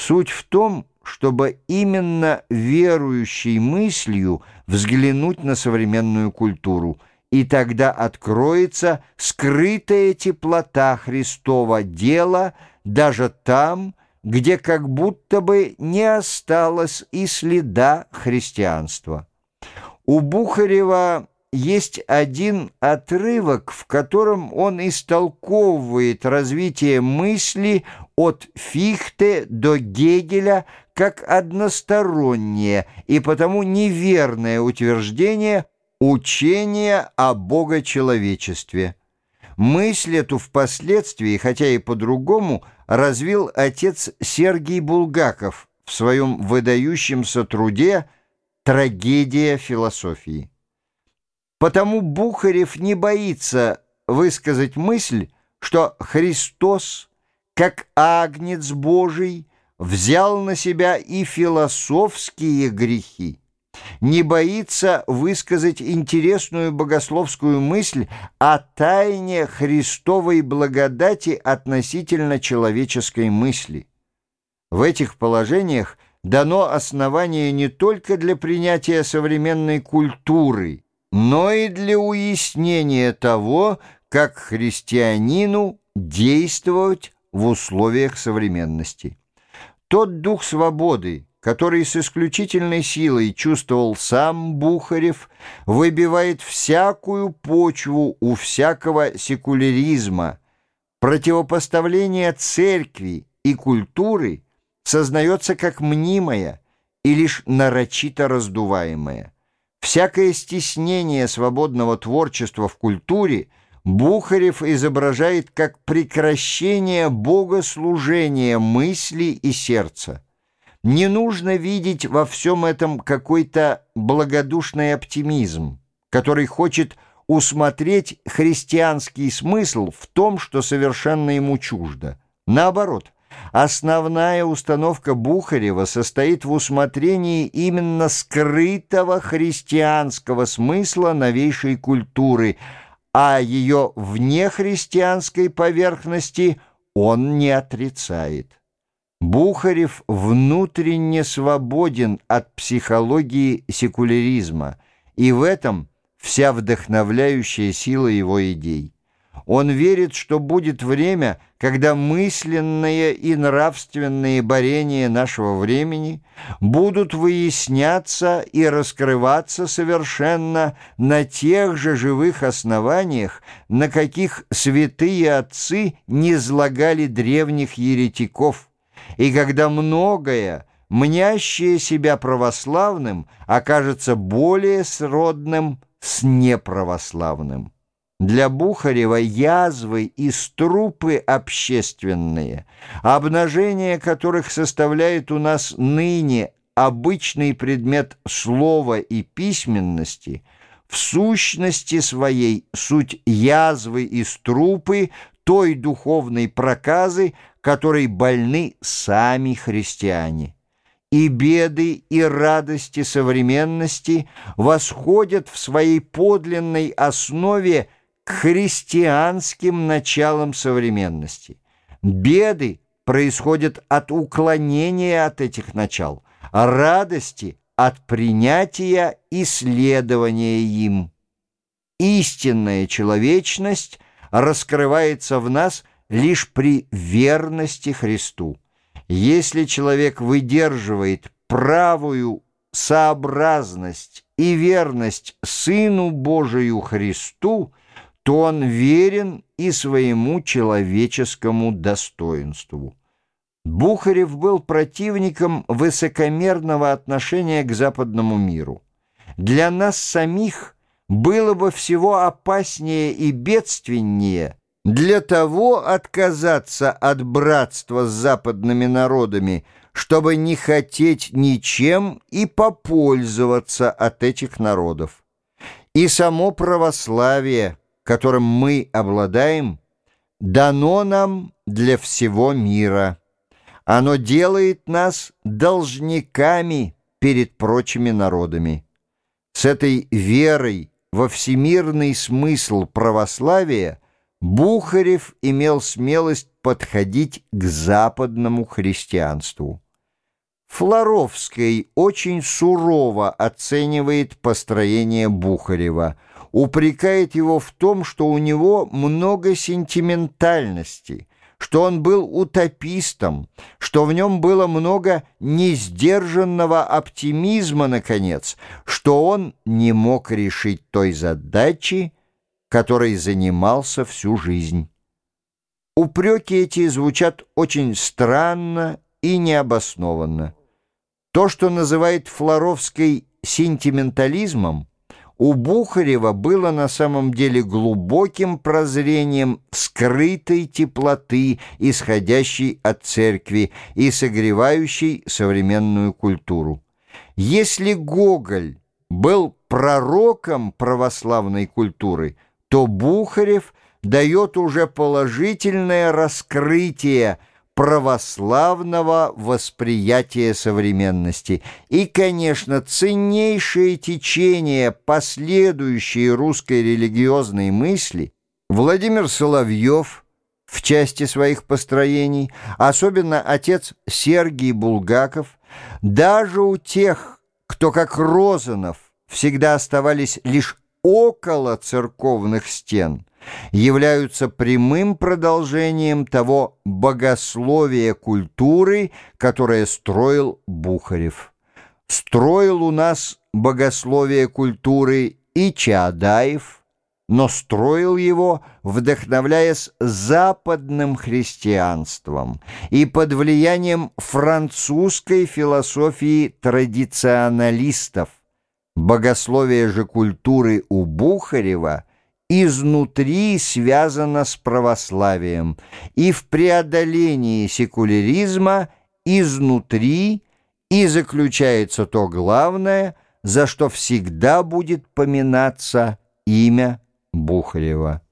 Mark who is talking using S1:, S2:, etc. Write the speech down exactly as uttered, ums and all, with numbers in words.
S1: Суть в том, чтобы именно верующей мыслью взглянуть на современную культуру, и тогда откроется скрытая теплота Христова дела даже там, где как будто бы не осталось и следа христианства. У Бухарева есть один отрывок, в котором он истолковывает развитие мысли от Фихте до Гегеля как одностороннее и потому неверное утверждение учения о богочеловечестве. Мысль эту впоследствии, хотя и по-другому, развил отец Сергий Булгаков в своем выдающемся труде «Трагедия философии». Потому Бухарев не боится высказать мысль, что Христос, как агнец Божий, взял на себя и философские грехи, не боится высказать интересную богословскую мысль о тайне Христовой благодати относительно человеческой мысли. В этих положениях дано основание не только для принятия современной культуры, но и для уяснения того, как христианину действовать в условиях современности. Тот дух свободы, который с исключительной силой чувствовал сам Бухарев, выбивает всякую почву у всякого секуляризма. Противопоставление церкви и культуры сознается как мнимое и лишь нарочито раздуваемое. Всякое стеснение свободного творчества в культуре Бухарев изображает как прекращение богослужения мысли и сердца. Не нужно видеть во всем этом какой-то благодушный оптимизм, который хочет усмотреть христианский смысл в том, что совершенно ему чуждо. Наоборот, основная установка Бухарева состоит в усмотрении именно скрытого христианского смысла новейшей культуры, а ее внехристианской поверхности он не отрицает. Бухарев внутренне свободен от психологии секуляризма, и в этом вся вдохновляющая сила его идей. Он верит, что будет время, когда мысленные и нравственные борения нашего времени будут выясняться и раскрываться совершенно на тех же живых основаниях, на каких святые отцы низлагали древних еретиков, и когда многое, мнящее себя православным, окажется более сродным с неправославным. Для Бухарева язвы и струпы общественные, обнажение которых составляет у нас ныне обычный предмет слова и письменности, в сущности своей суть язвы и струпы той духовной проказы, которой больны сами христиане. И беды, и радости современности восходят в своей подлинной основе к христианским началам современности. Беды происходят от уклонения от этих начал, а радости – от принятия и следования им. Истинная человечность раскрывается в нас лишь при верности Христу. Если человек выдерживает правую сообразность и верность Сыну Божию Христу, то он верен и своему человеческому достоинству. Бухарев был противником высокомерного отношения к западному миру. Для нас самих было бы всего опаснее и бедственнее для того отказаться от братства с западными народами, чтобы не хотеть ничем и попользоваться от этих народов. И само православие, которым мы обладаем, дано нам для всего мира. Оно делает нас должниками перед прочими народами. С этой верой во всемирный смысл православия Бухарев имел смелость подходить к западному христианству. Флоровский очень сурово оценивает построение Бухарева, упрекает его в том, что у него много сентиментальности, что он был утопистом, что в нем было много несдержанного оптимизма, наконец, что он не мог решить той задачи, которой занимался всю жизнь. Упреки эти звучат очень странно и необоснованно. То, что называет Флоровский сентиментализмом, у Бухарева было на самом деле глубоким прозрением скрытой теплоты, исходящей от церкви и согревающей современную культуру. Если Гоголь был пророком православной культуры, то Бухарев дает уже положительное раскрытие православного восприятия современности. И, конечно, ценнейшее течение последующей русской религиозной мысли Владимир Соловьев в части своих построений, особенно отец Сергий Булгаков, даже у тех, кто, как Розанов, всегда оставались лишь около церковных стен, являются прямым продолжением того богословия культуры, которое строил Бухарев. Строил у нас богословие культуры и Чаадаев, но строил его, вдохновляясь западным христианством и под влиянием французской философии традиционалистов. Богословие же культуры у Бухарева изнутри связано с православием, и в преодолении секуляризма изнутри и заключается то главное, за что всегда будет поминаться имя Бухарева.